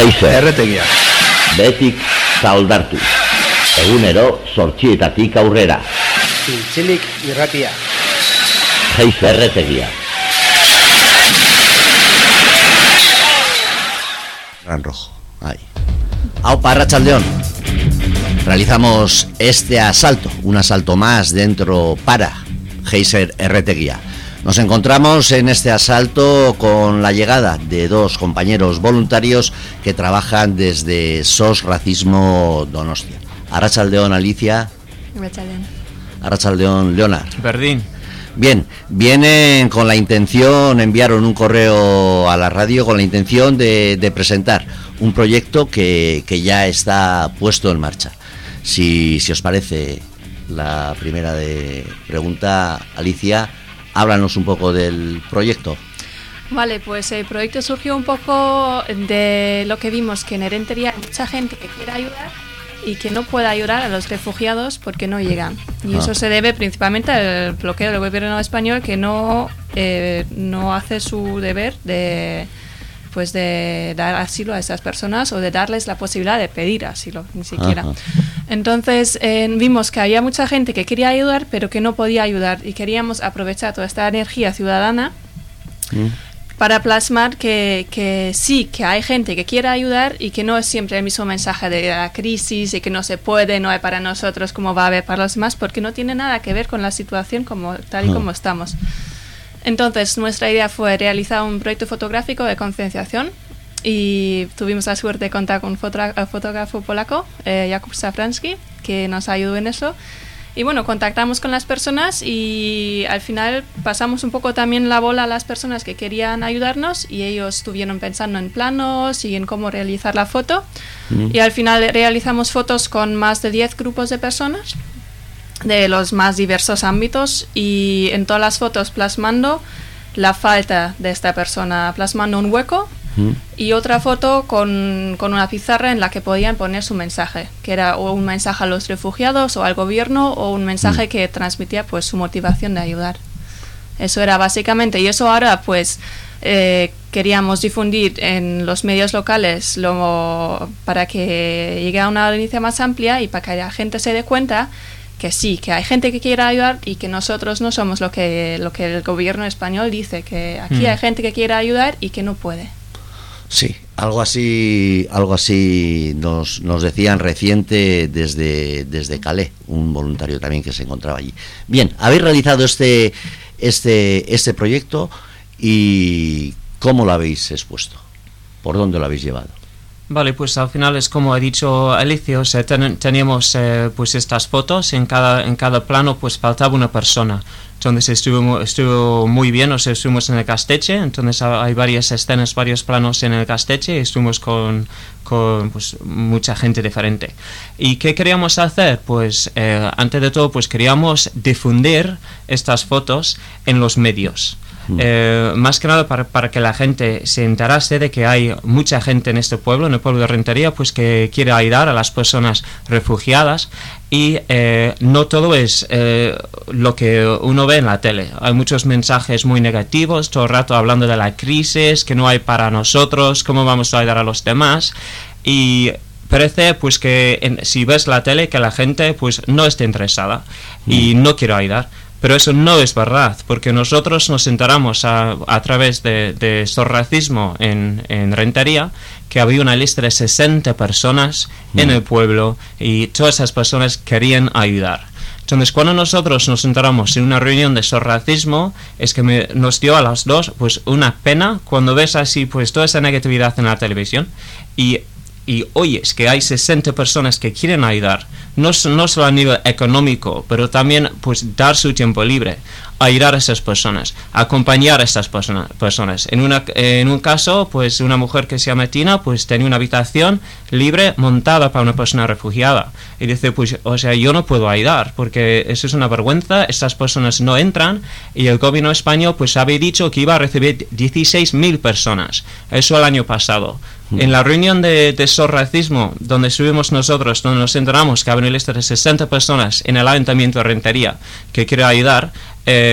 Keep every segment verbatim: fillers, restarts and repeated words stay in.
Heiser Erretegia. Betik zaldartu. Egunero zortzietatik aurrera. Zintzilik irratia. Heiser Erretegia. Gran rojo. Ahí. Aupa, Arratsaldeon. Realizamos este asalto, un asalto más dentro para Heiser Erretegia. Nos encontramos en este asalto con la llegada de dos compañeros voluntarios que trabajan desde S O S Racismo Donostia. Arratsaldeon, Alicia. Arratsaldeon. Arratsaldeon, Leonard. Berdín. Bien, vienen con la intención, enviaron un correo a la radio con la intención de, de presentar un proyecto que, que ya está puesto en marcha. Si, si os parece, la primera de pregunta, Alicia, háblanos un poco del proyecto. Vale, pues el proyecto surgió un poco de lo que vimos, que en Errenteria hay mucha gente que quiere ayudar y que no puede ayudar a los refugiados porque no llegan. Y ah. eso se debe principalmente al bloqueo del gobierno español, que no, eh, no hace su deber de... pues de dar asilo a esas personas o de darles la posibilidad de pedir asilo, ni siquiera. Ajá. Entonces eh, vimos que había mucha gente que quería ayudar pero que no podía ayudar, y queríamos aprovechar toda esta energía ciudadana mm. para plasmar que, que sí, que hay gente que quiere ayudar y que no es siempre el mismo mensaje de la crisis y que no se puede, no hay para nosotros como va a haber para los demás, porque no tiene nada que ver con la situación como tal y no. como estamos. Entonces, nuestra idea fue realizar un proyecto fotográfico de concienciación y tuvimos la suerte de contar con un fotógrafo, fotógrafo polaco, eh, Jakub Safranski, que nos ayudó en eso. Y bueno, contactamos con las personas y al final pasamos un poco también la bola a las personas que querían ayudarnos, y ellos estuvieron pensando en planos y en cómo realizar la foto. Mm. Y al final realizamos fotos con más de diez grupos de personas de los más diversos ámbitos, y en todas las fotos plasmando la falta de esta persona, plasmando un hueco mm. y otra foto con, con una pizarra en la que podían poner su mensaje, que era o un mensaje a los refugiados o al gobierno, o un mensaje mm. que transmitía pues su motivación de ayudar. Eso era básicamente, y eso ahora pues eh, queríamos difundir en los medios locales lo, para que llegue a una audiencia más amplia y para que la gente se dé cuenta que sí, que hay gente que quiere ayudar y que nosotros no somos lo que lo que el gobierno español dice, que aquí mm. hay gente que quiere ayudar y que no puede. Sí, algo así, algo así nos, nos decían reciente desde, desde Calais, un voluntario también que se encontraba allí. Bien, habéis realizado este, este, este proyecto, y ¿cómo lo habéis expuesto? ¿Por dónde lo habéis llevado? Vale, pues al final es como ha dicho Alicia, o sea, ten, teníamos eh, pues estas fotos, en cada en cada plano pues faltaba una persona. Entonces estuvo, estuvo muy bien, o sea, estuvimos en el Casteche, entonces hay varias escenas, varios planos en el Casteche, y estuvimos con, con pues, mucha gente diferente. ¿Y qué queríamos hacer? Pues eh, antes de todo pues queríamos difundir estas fotos en los medios. Eh, más que nada para, para que la gente se enterase de que hay mucha gente en este pueblo, en el pueblo de Errenteria, pues que quiere ayudar a las personas refugiadas, y eh, no todo es eh, lo que uno ve en la tele. Hay muchos mensajes muy negativos, todo el rato hablando de la crisis, que no hay para nosotros, cómo vamos a ayudar a los demás, y parece pues que en, si ves la tele, que la gente pues no está interesada mm. y no quiere ayudar. Pero eso no es verdad, porque nosotros nos enteramos a, a través de, de S O S Racismo en, en Errenteria que había una lista de sesenta personas mm. en el pueblo, y todas esas personas querían ayudar. Entonces, cuando nosotros nos enteramos en una reunión de S O S Racismo, es que me, nos dio a las dos pues una pena cuando ves así pues toda esa negatividad en la televisión, y y oyes que hay sesenta personas que quieren ayudar, no, no solo a nivel económico, pero también pues dar su tiempo libre, ayudar a esas personas, acompañar a estas persona, personas. En, una, en un caso, pues una mujer que se llama Tina, pues tenía una habitación libre montada para una persona refugiada. Y dice, pues, o sea, yo no puedo ayudar, porque eso es una vergüenza, estas personas no entran, y el gobierno español pues había dicho que iba a recibir dieciséis mil personas, eso el año pasado. En la reunión de, de S O S Racismo, donde estuvimos nosotros, donde nos enteramos que había una lista de sesenta personas en el Ayuntamiento de Errenteria que quiere ayudar, eh,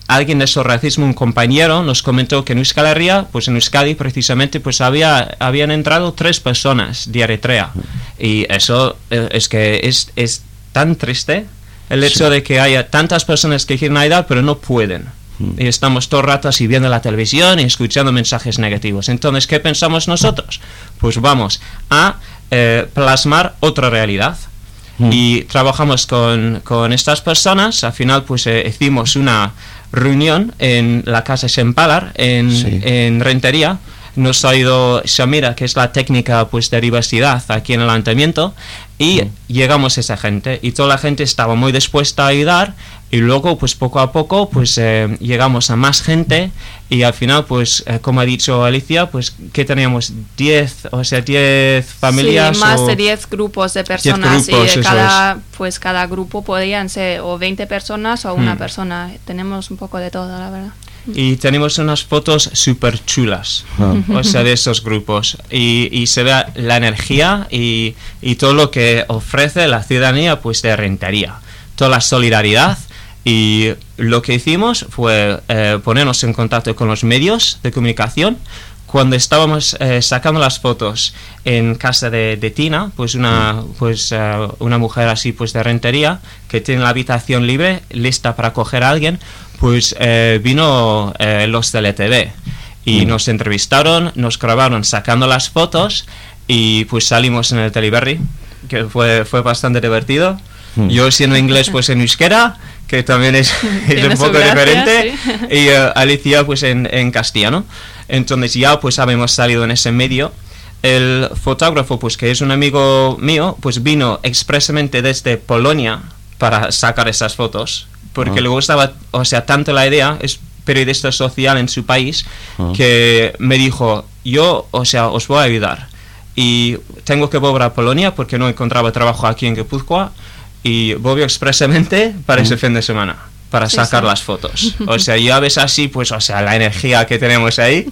alguien de ese racismo, un compañero, nos comentó que en Euskal Herria, pues en Euskadi precisamente, pues había, habían entrado tres personas de Eritrea. Y eso eh, es que es, es tan triste el hecho sí. de que haya tantas personas que quieren ayudar, pero no pueden. Mm. Y estamos todo el rato así viendo la televisión y escuchando mensajes negativos. Entonces, ¿qué pensamos nosotros? Pues vamos a eh, plasmar otra realidad. Mm. Y trabajamos con, con estas personas. Al final, pues eh, hicimos una reunión en la casa Sempalar, en, sí. en Rentería. Nos ha ido Shamira, que es la técnica pues de diversidad aquí en el ayuntamiento, y mm. llegamos a esa gente, y toda la gente estaba muy dispuesta a ayudar, y luego pues poco a poco pues eh, llegamos a más gente, y al final pues eh, como ha dicho Alicia, pues que teníamos diez, o sea diez familias, sí, más o de diez grupos de personas, grupos, y cada es. pues cada grupo podían ser o veinte personas o una mm. persona. Tenemos un poco de todo, la verdad. Y tenemos unas fotos súper chulas, oh. o sea, de esos grupos. Y, y se ve la energía y, y todo lo que ofrece la ciudadanía pues de Rentería. Toda la solidaridad. Y lo que hicimos fue eh, ponernos en contacto con los medios de comunicación. Cuando estábamos eh, sacando las fotos en casa de, de Tina, pues una pues uh, una mujer así pues de Rentería, que tiene la habitación libre, lista para coger a alguien, pues eh, vino eh, los de L T V y mm. nos entrevistaron, nos grabaron sacando las fotos, y pues salimos en el Teleberri, que fue fue bastante divertido. Mm. Yo siendo inglés pues en euskera, que también es, es un poco gracia, diferente, sí. y uh, Alicia pues en, en castellano. Entonces ya pues habíamos salido en ese medio. El fotógrafo, pues que es un amigo mío, pues vino expresamente desde Polonia para sacar esas fotos, porque oh. le gustaba, o sea, tanto la idea, es periodista social en su país, oh. que me dijo, yo, o sea, os voy a ayudar, y tengo que volver a Polonia porque no encontraba trabajo aquí en Guipúzcoa, y volvió expresamente para oh. ese fin de semana, para sí, sacar sí. las fotos. O sea, ya ves así, pues, o sea, la energía que tenemos ahí,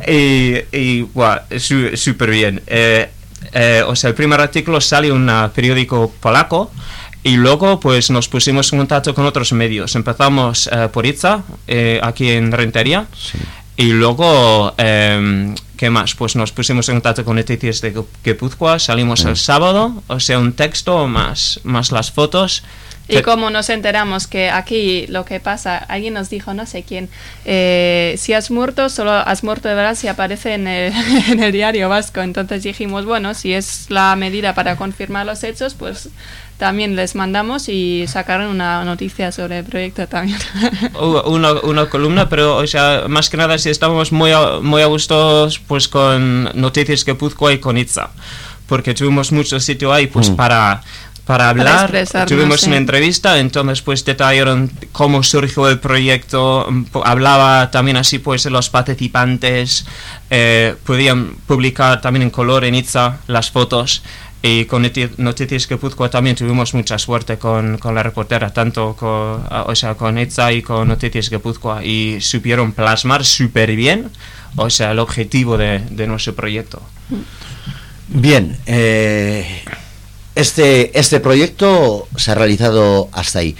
y, y wow, súper bien. Eh, eh, o sea, el primer artículo sale en un periódico polaco, y luego pues nos pusimos en contacto con otros medios. Empezamos eh, por Itza, eh, aquí en Rentería, sí. y luego, eh, ¿qué más? Pues nos pusimos en contacto con Noticias de Guipúzcoa, salimos sí. el sábado, o sea, un texto más, más las fotos. Y como nos enteramos que aquí lo que pasa, alguien nos dijo, no sé quién, eh, si has muerto, solo has muerto de verdad si aparece en el, en el diario vasco. Entonces dijimos, bueno, si es la medida para confirmar los hechos, pues también les mandamos y sacaron una noticia sobre el proyecto también. Una, una columna, pero o sea, más que nada si estamos muy a, muy a gusto pues con Noticias Guipúzcoa y con Itza, porque tuvimos mucho sitio ahí pues mm. para... para hablar, para tuvimos sí. una entrevista, entonces pues detallaron cómo surgió el proyecto, hablaba también así pues los participantes, eh, podían publicar también en color en Itza las fotos, y con Noticias Guipúzcoa también tuvimos mucha suerte con, con la reportera, tanto con, o sea, con Itza y con Noticias Guipúzcoa, y supieron plasmar súper bien, o sea, el objetivo de, de nuestro proyecto. Bien, eh... Este, este proyecto se ha realizado hasta ahí.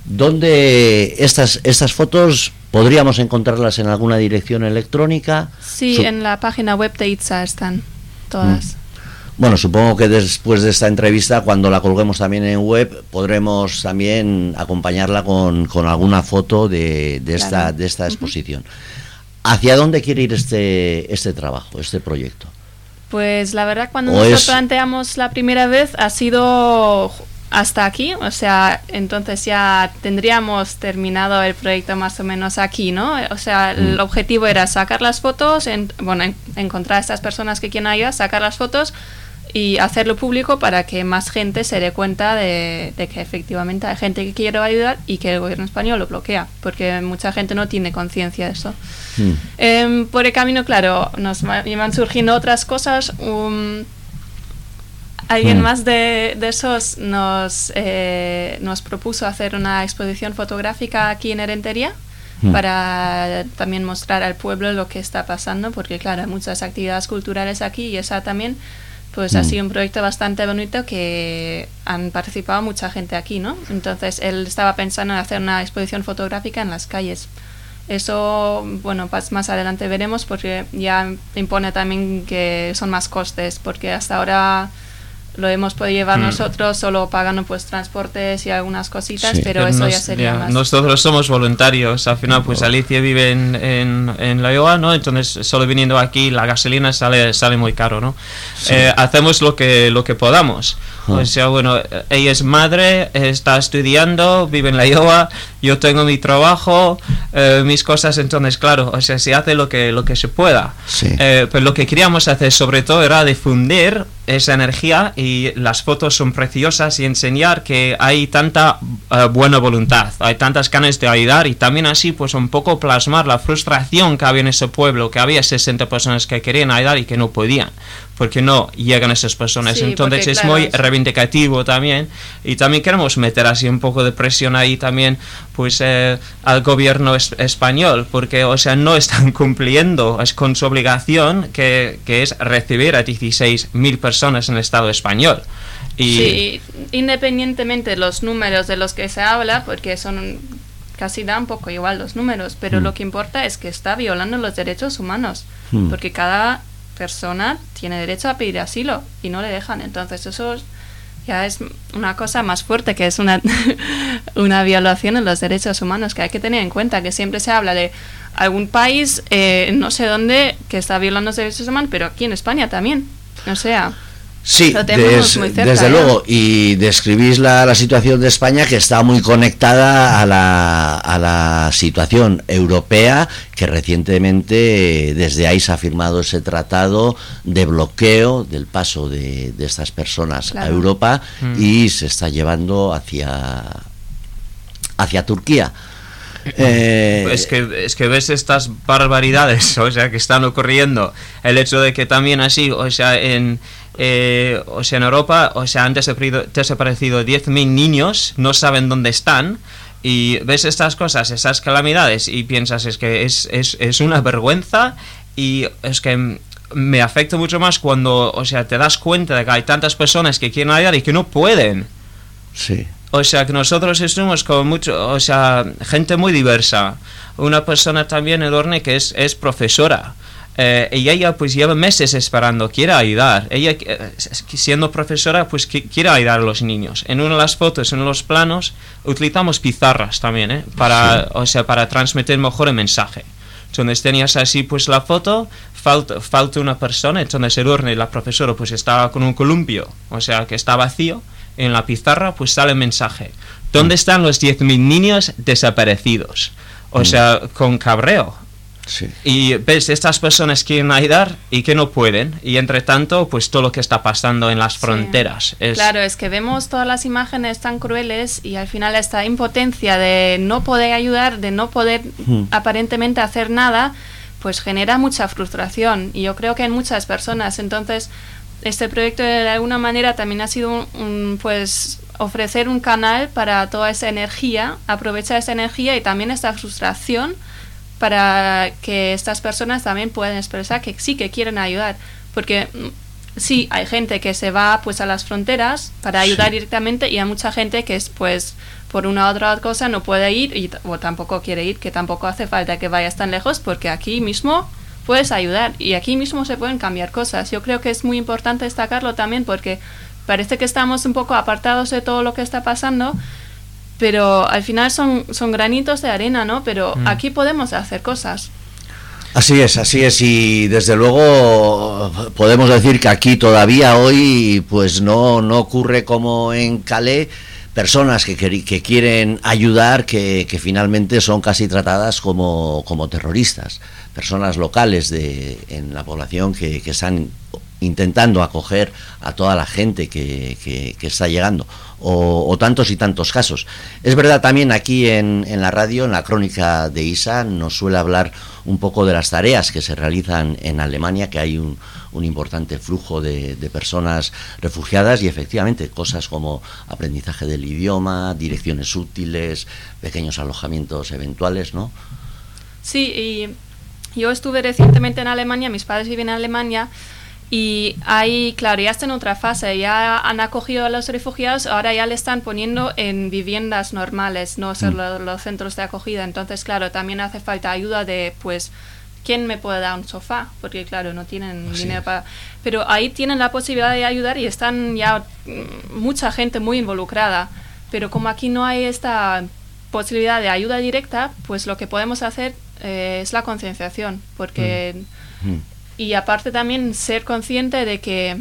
¿Dónde estas, estas fotos podríamos encontrarlas en alguna dirección electrónica? Sí, Su- en la página web de Itza están todas. Mm. Bueno, supongo que después de esta entrevista, cuando la colguemos también en web, podremos también acompañarla con, con alguna foto de, de, esta, claro. de esta exposición. Uh-huh. ¿Hacia dónde quiere ir este, este trabajo, este proyecto? Pues la verdad, cuando nos es... lo planteamos la primera vez ha sido hasta aquí, o sea, entonces ya tendríamos terminado el proyecto más o menos aquí, ¿no? O sea, mm. el objetivo era sacar las fotos, en, bueno, en, encontrar a estas personas que quieren ayudar, sacar las fotos y hacerlo público para que más gente se dé cuenta de, de que efectivamente hay gente que quiere ayudar y que el gobierno español lo bloquea, porque mucha gente no tiene conciencia de eso. Mm. Eh, por el camino, claro, nos van surgiendo otras cosas. Um, alguien mm. más de, de esos nos, eh, nos propuso hacer una exposición fotográfica aquí en Rentería, mm. para también mostrar al pueblo lo que está pasando, porque claro, hay muchas actividades culturales aquí y esa también pues mm. ha sido un proyecto bastante bonito que han participado mucha gente aquí, ¿no? Entonces él estaba pensando en hacer una exposición fotográfica en las calles. Eso, bueno, pues más adelante veremos, porque ya impone también que son más costes, porque hasta ahora lo hemos podido llevar mm. nosotros solo pagando pues transportes y algunas cositas, sí. pero, pero eso nos, ya sería ya, más. Nosotros somos voluntarios, al final pues Alicia vive en, en, en Laioa, ¿no? Entonces solo viniendo aquí la gasolina sale sale muy caro, ¿no? Sí. Eh, hacemos lo que lo que podamos. Oh. O sea, bueno, ella es madre, está estudiando, vive en Laioa, yo tengo mi trabajo, eh, mis cosas, entonces claro, o sea, se hace lo que lo que se pueda. Sí. Eh, pues lo que queríamos hacer sobre todo era difundir esa energía, y las fotos son preciosas, y enseñar que hay tanta uh, buena voluntad, hay tantas ganas de ayudar, y también así pues un poco plasmar la frustración que había en ese pueblo, que había sesenta personas que querían ayudar y que no podían, porque no llegan esas personas. Sí, entonces porque, es claro, muy reivindicativo también, y también queremos meter así un poco de presión ahí también pues eh, al gobierno es, español, porque o sea no están cumpliendo es con su obligación, que, que es recibir a dieciséis mil personas en el Estado español. Y sí, independientemente de los números de los que se habla, porque son casi da un poco igual los números, pero mm. lo que importa es que está violando los derechos humanos, mm. porque cada persona tiene derecho a pedir asilo y no le dejan. Entonces eso ya es una cosa más fuerte, que es una una violación de los derechos humanos, que hay que tener en cuenta, que siempre se habla de algún país, eh, no sé dónde, que está violando los derechos humanos, pero aquí en España también, o sea... Sí, des, muy cerca, desde ¿eh? luego, y describís la, la situación de España, que está muy conectada a la, a la situación europea, que recientemente desde ahí se ha firmado ese tratado de bloqueo del paso de, de estas personas claro. a Europa, mm. y se está llevando hacia, hacia Turquía. Eh, es que es que ves estas barbaridades, o sea, que están ocurriendo, el hecho de que también así, o sea, en eh, o sea, en Europa, o sea, han desaparecido, desaparecido diez mil niños, no saben dónde están, y ves estas cosas, esas calamidades, y piensas, es que es, es, es una vergüenza, y es que me afecta mucho más cuando, o sea, te das cuenta de que hay tantas personas que quieren ayudar y que no pueden. Sí. O sea, que nosotros estamos con mucho, o sea, gente muy diversa. Una persona también, Edurne, que es, es profesora. Eh, y ella pues lleva meses esperando, quiere ayudar. Ella, eh, siendo profesora, pues que, quiere ayudar a los niños. En una de las fotos, en los planos, utilizamos pizarras también, ¿eh? Para, sí. o sea, para transmitir mejor el mensaje. Entonces tenías así pues la foto, falta, falta una persona, entonces Edurne, la profesora, pues estaba con un columpio, o sea, que está vacío. En la pizarra pues sale el mensaje: ¿dónde están los diez mil niños desaparecidos? O mm. sea, con cabreo. Sí. Y ves, estas personas quieren ayudar y que no pueden, y entre tanto pues todo lo que está pasando en las fronteras. Sí. Es... Claro, es que vemos todas las imágenes tan crueles, y al final esta impotencia de no poder ayudar, de no poder mm. aparentemente hacer nada, pues genera mucha frustración, y yo creo que en muchas personas. Entonces este proyecto de alguna manera también ha sido un, un, pues ofrecer un canal para toda esa energía, aprovechar esa energía y también esta frustración, para que estas personas también puedan expresar que sí, que quieren ayudar, porque sí, hay gente que se va pues a las fronteras para ayudar sí. directamente, y hay mucha gente que es pues por una u otra cosa no puede ir, y, o tampoco quiere ir, que tampoco hace falta que vayas tan lejos, porque aquí mismo puedes ayudar, y aquí mismo se pueden cambiar cosas. Yo creo que es muy importante destacarlo también, porque parece que estamos un poco apartados de todo lo que está pasando, pero al final son, son granitos de arena, ¿no? Pero mm. aquí podemos hacer cosas. Así es, así es, y desde luego podemos decir que aquí todavía hoy pues no, no ocurre como en Calais, personas que, que quieren ayudar que, que finalmente son casi tratadas como, como terroristas, personas locales de, en la población que, que están intentando acoger a toda la gente que, que, que está llegando, o, o tantos y tantos casos. Es verdad, también aquí en, en la radio, en la crónica de I S A, nos suele hablar un poco de las tareas que se realizan en Alemania, que hay un, un importante flujo de, de personas refugiadas, y efectivamente cosas como aprendizaje del idioma, direcciones útiles, pequeños alojamientos eventuales, ¿no? Sí, y yo estuve recientemente en Alemania, mis padres viven en Alemania, Y ahí, claro, ya está en otra fase, ya han acogido a los refugiados, ahora ya le están poniendo en viviendas normales, no solo mm. los centros de acogida. Entonces, claro, también hace falta ayuda de, pues, ¿quién me puede dar un sofá? Porque, claro, no tienen Así dinero es. para... Pero ahí tienen la posibilidad de ayudar y están ya mucha gente muy involucrada. Pero como aquí no hay esta posibilidad de ayuda directa, pues lo que podemos hacer eh, es la concienciación, porque... Mm. Y aparte también ser consciente de que,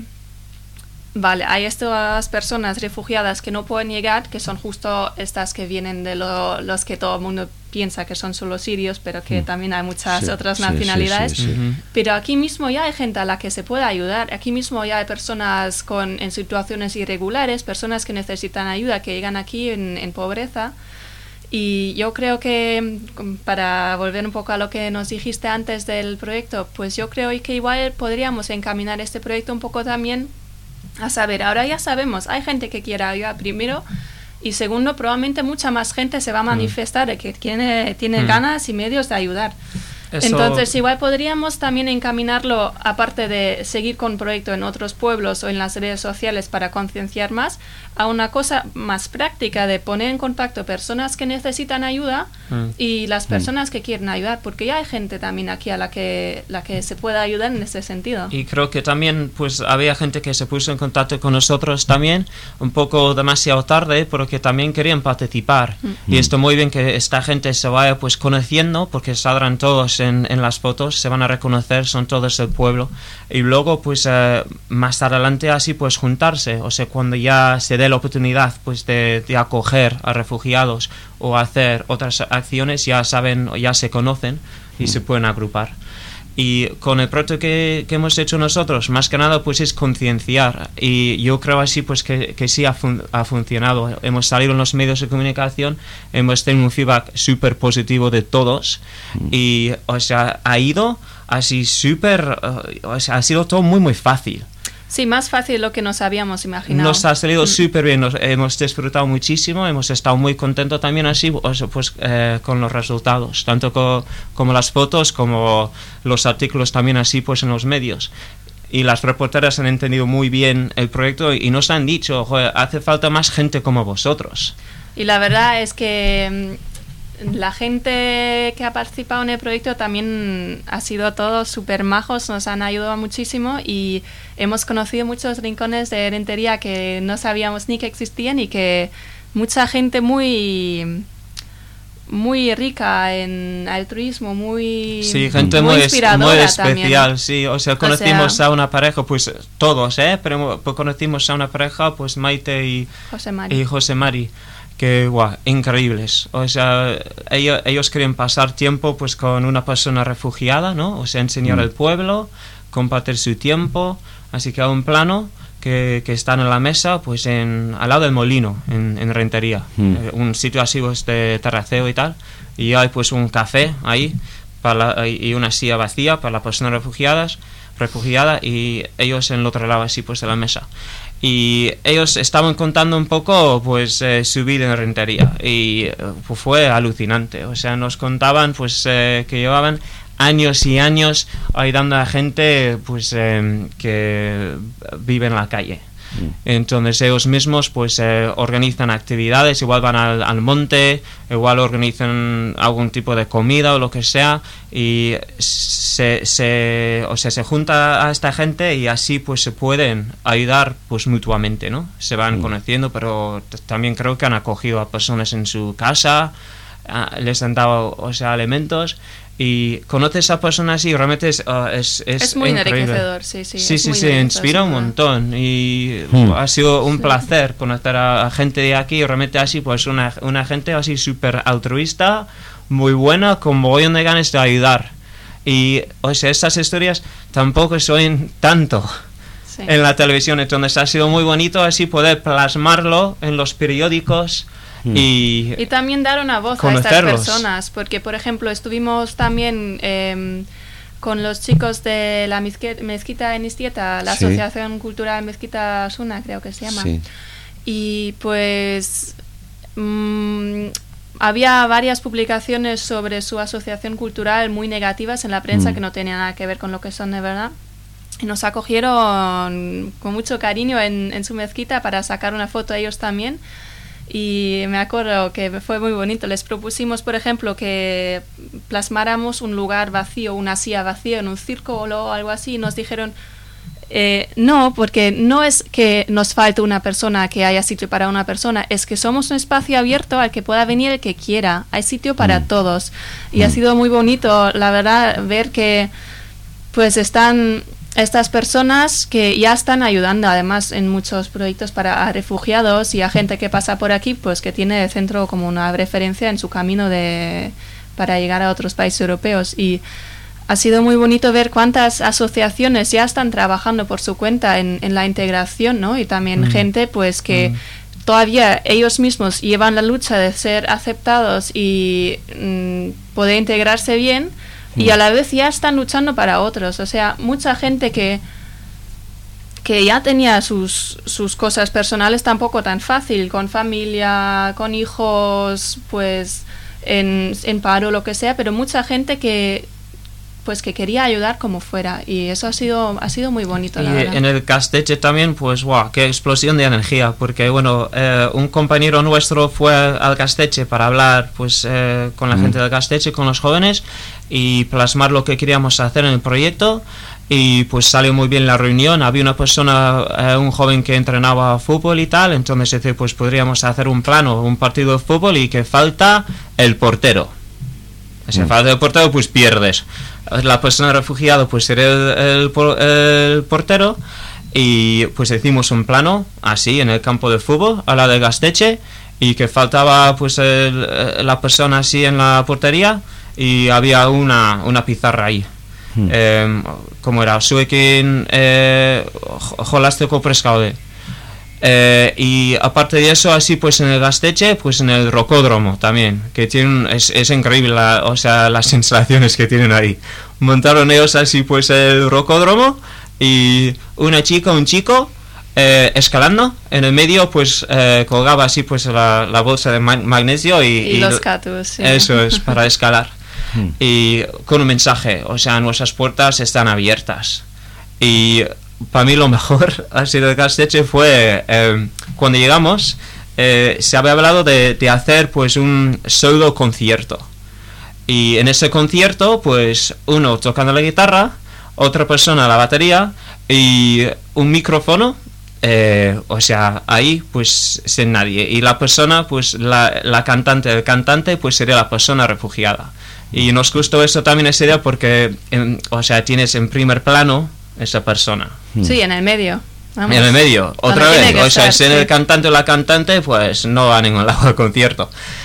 vale, hay estas personas refugiadas que no pueden llegar, que son justo estas que vienen de lo, los que todo el mundo piensa que son solo sirios, pero que mm. también hay muchas sí, otras sí, nacionalidades. Sí, sí, sí. Pero aquí mismo ya hay gente a la que se puede ayudar. Aquí mismo ya hay personas con, en situaciones irregulares, personas que necesitan ayuda, que llegan aquí en, en pobreza. Y yo creo que, para volver un poco a lo que nos dijiste antes del proyecto, pues yo creo que igual podríamos encaminar este proyecto un poco también a saber, ahora ya sabemos, hay gente que quiere ayudar primero, y segundo, probablemente mucha más gente se va a manifestar de que tiene, tiene mm. ganas y medios de ayudar. Eso... Entonces, igual podríamos también encaminarlo, aparte de seguir con proyecto en otros pueblos o en las redes sociales para concienciar más, a una cosa más práctica de poner en contacto personas que necesitan ayuda mm. y las personas mm. que quieren ayudar, porque ya hay gente también aquí a la que la que se pueda ayudar en ese sentido. Y creo que también pues había gente que se puso en contacto con nosotros también, un poco demasiado tarde, pero que también querían participar. Mm. Y esto muy bien que esta gente se vaya pues conociendo, porque saldrán todos en, en las fotos, se van a reconocer, son todos del pueblo. Y luego pues eh, más adelante así pues juntarse, o sea, cuando ya se dé la oportunidad pues de, de acoger a refugiados o hacer otras acciones, ya saben, ya se conocen y mm. se pueden agrupar. Y con el proyecto que, que hemos hecho nosotros, más que nada pues es concienciar, y yo creo así pues que, que sí ha, fun- ha funcionado. Hemos salido en los medios de comunicación, hemos tenido un feedback súper positivo de todos mm. y o sea, ha ido así súper, uh, o sea, ha sido todo muy muy fácil. Sí, más fácil de lo que nos habíamos imaginado. Nos ha salido mm. súper bien, nos, hemos disfrutado muchísimo, hemos estado muy contentos también así pues, eh, con los resultados, tanto co- como las fotos como los artículos también así pues en los medios. Y las reporteras han entendido muy bien el proyecto y nos han dicho, joder, hace falta más gente como vosotros. Y la verdad es que la gente que ha participado en el proyecto también ha sido todos súper majos, nos han ayudado muchísimo y hemos conocido muchos rincones de Rentería que no sabíamos ni que existían, y que mucha gente muy muy rica en altruismo, muy sí, gente muy, muy inspiradora, muy especial, también. Sí, o sea, conocimos o sea, a una pareja, pues todos, ¿eh? Pero conocimos a una pareja, pues Maite y José Mari. Y José Mari. Que, guau, increíbles. O sea, ellos, ellos querían pasar tiempo pues con una persona refugiada, ¿no? O sea, enseñar mm. el pueblo, compartir su tiempo. Así que hay un plano que, que está en la mesa, pues en, al lado del molino, en, en Rentería. Mm. Eh, un sitio así pues, de terraceo y tal. Y hay pues un café ahí para la, y una silla vacía para las personas refugiadas, refugiada, y ellos en el otro lado así pues de la mesa. Y ellos estaban contando un poco pues eh, su vida en Rentería y eh, pues, fue alucinante. O sea, nos contaban pues eh, que llevaban años y años ayudando a gente pues eh, que vive en la calle. Entonces ellos mismos pues eh, organizan actividades, igual van al, al monte, igual organizan algún tipo de comida o lo que sea, y se, se, o sea, se junta a esta gente y así pues se pueden ayudar pues mutuamente, ¿no? Se van mm. conociendo, pero t- también creo que han acogido a personas en su casa, a, les han dado, o sea, alimentos. Y conoces a personas y realmente es, uh, es, es, es muy increíble. enriquecedor, sí, sí. Sí, es sí, muy sí, inspira un montón. Y hmm. ha sido un sí. placer conocer a, a gente de aquí. Realmente así, pues una, una gente así súper altruista, muy buena, con mogollón de ganas de ayudar. Y, o sea, estas historias tampoco se oyen tanto sí. en la televisión. Entonces ha sido muy bonito así poder plasmarlo en los periódicos. Y, y también dar una voz a estas personas, porque por ejemplo estuvimos también eh, con los chicos de la mezquita, mezquita en Istieta, la sí. Asociación Cultural Mezquita Suna, creo que se llama, sí. y pues mmm, había varias publicaciones sobre su asociación cultural muy negativas en la prensa mm. que no tenían nada que ver con lo que son de verdad. y nos acogieron con mucho cariño en, en su mezquita para sacar una foto ellos también. Y me acuerdo que fue muy bonito. Les propusimos, por ejemplo, que plasmáramos un lugar vacío, una silla vacía en un círculo o algo así. Y nos dijeron, eh, no, porque no es que nos falte una persona, que haya sitio para una persona, es que somos un espacio abierto al que pueda venir el que quiera. Hay sitio para mm. todos. Y mm. ha sido muy bonito, la verdad, ver que pues están estas personas que ya están ayudando además en muchos proyectos para a refugiados y a gente que pasa por aquí, pues que tiene el centro como una referencia en su camino de para llegar a otros países europeos. Y ha sido muy bonito ver cuántas asociaciones ya están trabajando por su cuenta en, en la integración, ¿no? Y también mm. gente pues que mm. todavía ellos mismos llevan la lucha de ser aceptados y mm, poder integrarse bien, y a la vez ya están luchando para otros. O sea, mucha gente que que ya tenía sus, sus cosas personales tampoco tan fácil, con familia, con hijos, pues en, en paro, lo que sea, pero mucha gente que pues que quería ayudar como fuera, y eso ha sido ha sido muy bonito, la y verdad. En el Casteche también, pues wow, qué explosión de energía, porque bueno, eh, un compañero nuestro fue al Casteche para hablar pues eh, con la mm. gente del Casteche, con los jóvenes, y plasmar lo que queríamos hacer en el proyecto, y pues salió muy bien la reunión. Había una persona, eh, un joven que entrenaba fútbol y tal, entonces dice, pues podríamos hacer un plano, un partido de fútbol, y que falta el portero. Si mm. falta el portero, pues pierdes. La persona refugiada pues sería el, el, el portero, y pues hicimos un plano así en el campo de fútbol a la de Gasteche, y que faltaba pues el, la persona así en la portería, y había una, una pizarra ahí. Hmm. Eh, como era Suekin eh, Jolasteco Prescaude. Eh, y aparte de eso, así pues en el Gasteche, pues en el rocódromo también, que tienen, es, es increíble la, o sea, las instalaciones que tienen ahí. Montaron ellos así pues el rocódromo, y una chica, un chico eh, escalando, en el medio pues eh, colgaba así pues la, la bolsa de mag- magnesio y, y, y los catus, sí. Eso es, para escalar. Y con un mensaje, o sea, nuestras puertas están abiertas. Y para mí lo mejor ha sido el Casteche fue eh, cuando llegamos, eh, se había hablado de, de hacer pues un pseudo concierto, y en ese concierto pues uno tocando la guitarra, otra persona la batería y un micrófono, eh, o sea, ahí pues sin nadie, y la persona pues la, la cantante, el cantante pues sería la persona refugiada. Y nos gustó eso también, esa idea, porque en, o sea, tienes en primer plano esa persona. Sí, en el medio. Vamos. En el medio, otra Donde vez. O sea, estar, si en sí. el cantante o la cantante, pues no va a ningún lado al concierto.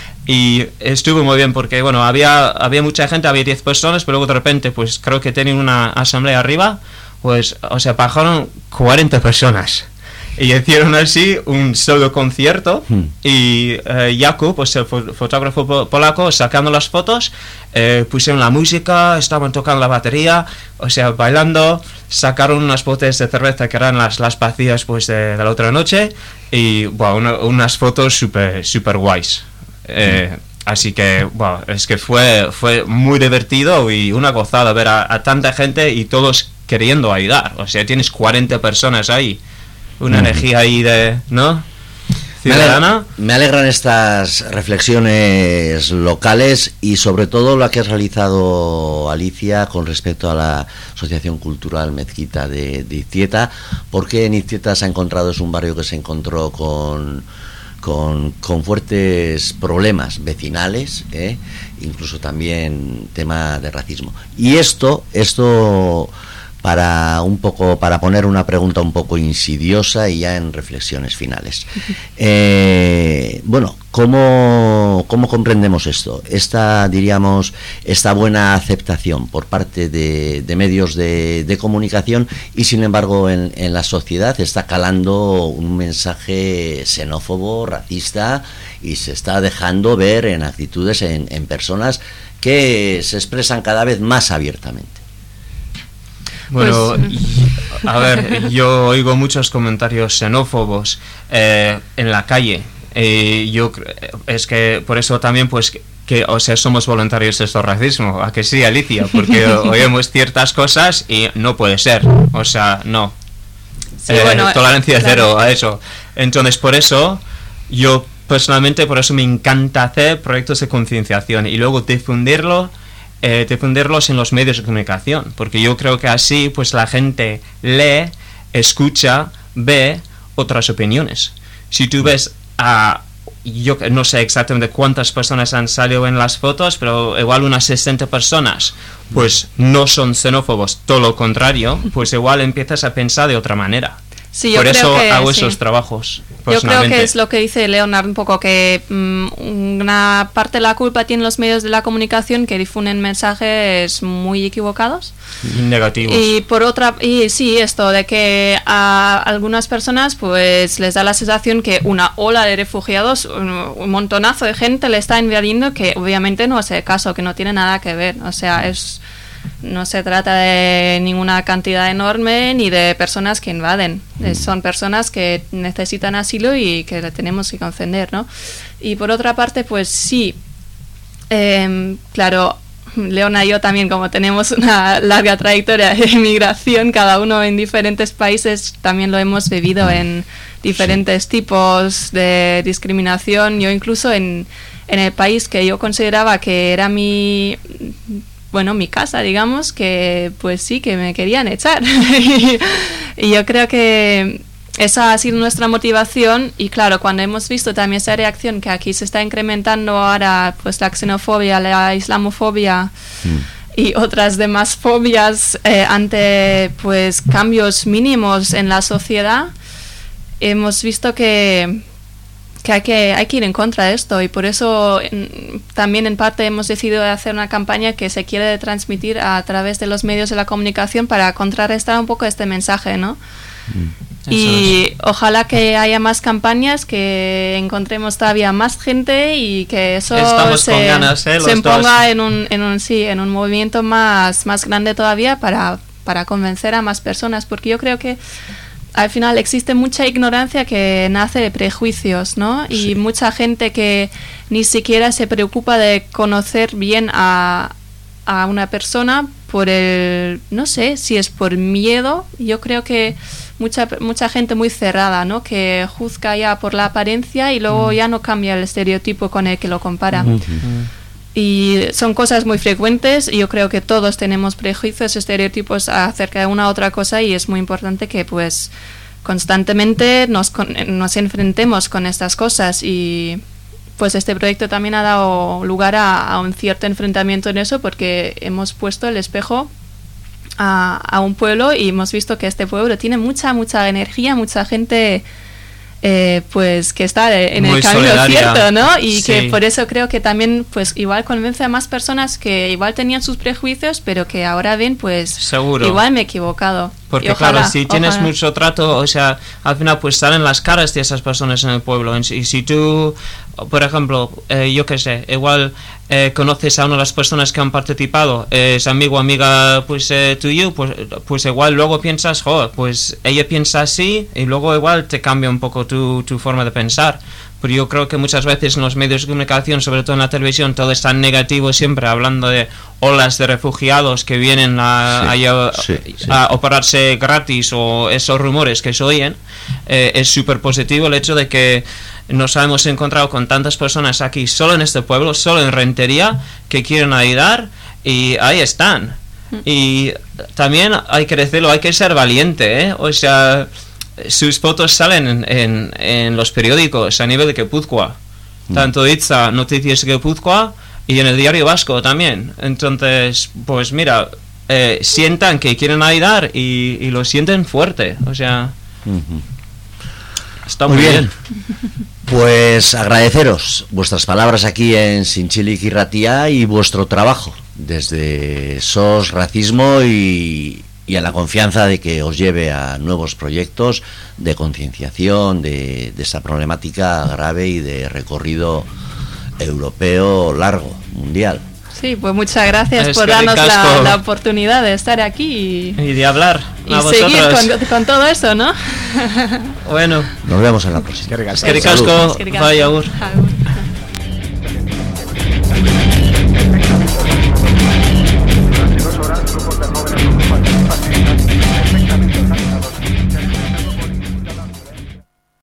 Y estuvo muy bien, porque bueno, había había mucha gente, había diez personas, pero luego de repente, pues creo que tenían una asamblea arriba, pues, o sea, bajaron cuarenta personas. Y hicieron así un solo concierto, hmm. y eh, Jakub, pues el fo- fotógrafo po- polaco, sacando las fotos, eh, pusieron la música, estaban tocando la batería, o sea, bailando, sacaron unas botellas de cerveza que eran las, las vacías pues de, de la otra noche, y bueno, una, unas fotos súper super guays. Eh, hmm. Así que, bueno, es que fue, fue muy divertido y una gozada ver a, a tanta gente y todos queriendo ayudar. O sea, tienes cuarenta personas ahí. Una mm. energía ahí de, ¿no? Ciudadana. Me, ale- me alegran estas reflexiones locales, y sobre todo la que has realizado, Alicia, con respecto a la Asociación Cultural Mezquita de, de Iztieta, porque en Iztieta se ha encontrado, es un barrio que se encontró con con, con fuertes problemas vecinales, ¿eh? Incluso también tema de racismo. Y esto, esto para un poco, para poner una pregunta un poco insidiosa y ya en reflexiones finales. Eh, bueno, ¿cómo, ¿cómo comprendemos esto? Esta, diríamos, esta buena aceptación por parte de, de medios de, de comunicación, y sin embargo en, en la sociedad está calando un mensaje xenófobo, racista, y se está dejando ver en actitudes, en, en personas que se expresan cada vez más abiertamente. Bueno, pues, a ver, yo oigo muchos comentarios xenófobos eh, en la calle. Eh, yo es que por eso también, pues, que, o sea, somos voluntarios de este racismo, ¿a que sí, Alicia? Porque oímos ciertas cosas y no puede ser, o sea, no. Sí, eh, bueno, tolerancia claro. cero a eso. Entonces, por eso, yo personalmente, por eso me encanta hacer proyectos de concienciación y luego difundirlo, eh, difundirlos en los medios de comunicación, porque yo creo que así, pues la gente lee, escucha, ve otras opiniones. Si tú ves a... yo no sé exactamente cuántas personas han salido en las fotos, pero igual unas sesenta personas, pues no son xenófobos, todo lo contrario, pues igual empiezas a pensar de otra manera. Sí, yo Por creo eso que, hago sí. esos trabajos. Yo creo que es lo que dice Leonard un poco, que mmm, una parte de la culpa tienen los medios de la comunicación que difunden mensajes muy equivocados. Y negativos. Y por otra, y sí, esto de que a algunas personas pues les da la sensación que una ola de refugiados, un, un montonazo de gente le está invadiendo, que obviamente no es el caso, que no tiene nada que ver. O sea, es... no se trata de ninguna cantidad enorme ni de personas que invaden. Eh, son personas que necesitan asilo y que le tenemos que conceder, ¿no? Y por otra parte, pues sí, eh, claro, Leona y yo también, como tenemos una larga trayectoria de inmigración, cada uno en diferentes países, también lo hemos vivido en diferentes sí. tipos de discriminación. Yo incluso en, en el país que yo consideraba que era mi... bueno, mi casa, digamos, que pues sí, que me querían echar. Y yo creo que esa ha sido nuestra motivación, y claro, cuando hemos visto también esa reacción que aquí se está incrementando ahora, pues la xenofobia, la islamofobia mm. y otras demás fobias eh, ante pues cambios mínimos en la sociedad, hemos visto que que hay que hay que ir en contra de esto, y por eso en, también en parte hemos decidido hacer una campaña que se quiere transmitir a través de los medios de la comunicación para contrarrestar un poco este mensaje, ¿no? Mm. Y es. Ojalá que haya más campañas, que encontremos todavía más gente y que eso Estamos se, con ganas, ¿eh? se Los imponga dos. en un en un sí en un movimiento más más grande todavía para para convencer a más personas, porque yo creo que al final existe mucha ignorancia que nace de prejuicios, ¿no? Y sí. mucha gente que ni siquiera se preocupa de conocer bien a, a una persona por el... no sé si es por miedo. Yo creo que mucha mucha gente muy cerrada, ¿no? Que juzga ya por la apariencia y luego mm. ya no cambia el estereotipo con el que lo compara. Mm. Y son cosas muy frecuentes, y yo creo que todos tenemos prejuicios, estereotipos acerca de una u otra cosa, y es muy importante que pues constantemente nos, con, nos enfrentemos con estas cosas, y pues este proyecto también ha dado lugar a, a un cierto enfrentamiento en eso, porque hemos puesto el espejo a, a un pueblo y hemos visto que este pueblo tiene mucha, mucha energía, mucha gente... Eh, pues que está en Muy el camino solidaria. cierto, ¿no? Y Sí. que por eso creo que también pues igual convence a más personas que igual tenían sus prejuicios, pero que ahora ven pues Seguro. igual me he equivocado. Porque Y ojalá, claro, si tienes ojalá. mucho trato, o sea, al final pues salen las caras de esas personas en el pueblo. Y si tú, por ejemplo, eh, yo qué sé, igual eh, conoces a una de las personas que han participado, eh, es amigo o amiga pues eh, tuyo, pues, pues igual luego piensas, joder, pues ella piensa así, y luego igual te cambia un poco tu, tu forma de pensar. Pero yo creo que muchas veces en los medios de comunicación, sobre todo en la televisión, todo es tan negativo siempre, hablando de olas de refugiados que vienen a, sí, a, sí, sí. a operarse gratis, o esos rumores que se oyen. Eh, es súper positivo el hecho de que nos hemos encontrado con tantas personas aquí, solo en este pueblo, solo en Rentería, que quieren ayudar, y ahí están. Y también hay que decirlo, hay que ser valiente, ¿eh? O sea... sus fotos salen en, en, en los periódicos a nivel de Guipúzcoa, mm. tanto Itza, Noticias Guipúzcoa, y en el Diario Vasco también. Entonces, pues mira, eh, sientan que quieren ayudar y, y lo sienten fuerte, o sea, uh-huh. está muy, muy bien. bien. Pues agradeceros vuestras palabras aquí en Zintzilik Irratia y vuestro trabajo desde S O S Racismo, y y a la confianza de que os lleve a nuevos proyectos de concienciación de, de esta problemática grave y de recorrido europeo largo, mundial. Sí, pues muchas gracias es por darnos la, la oportunidad de estar aquí y, y de hablar y seguir con, con todo eso, ¿no? Bueno, nos vemos en la próxima. Es que ricasco, vaya, Agur.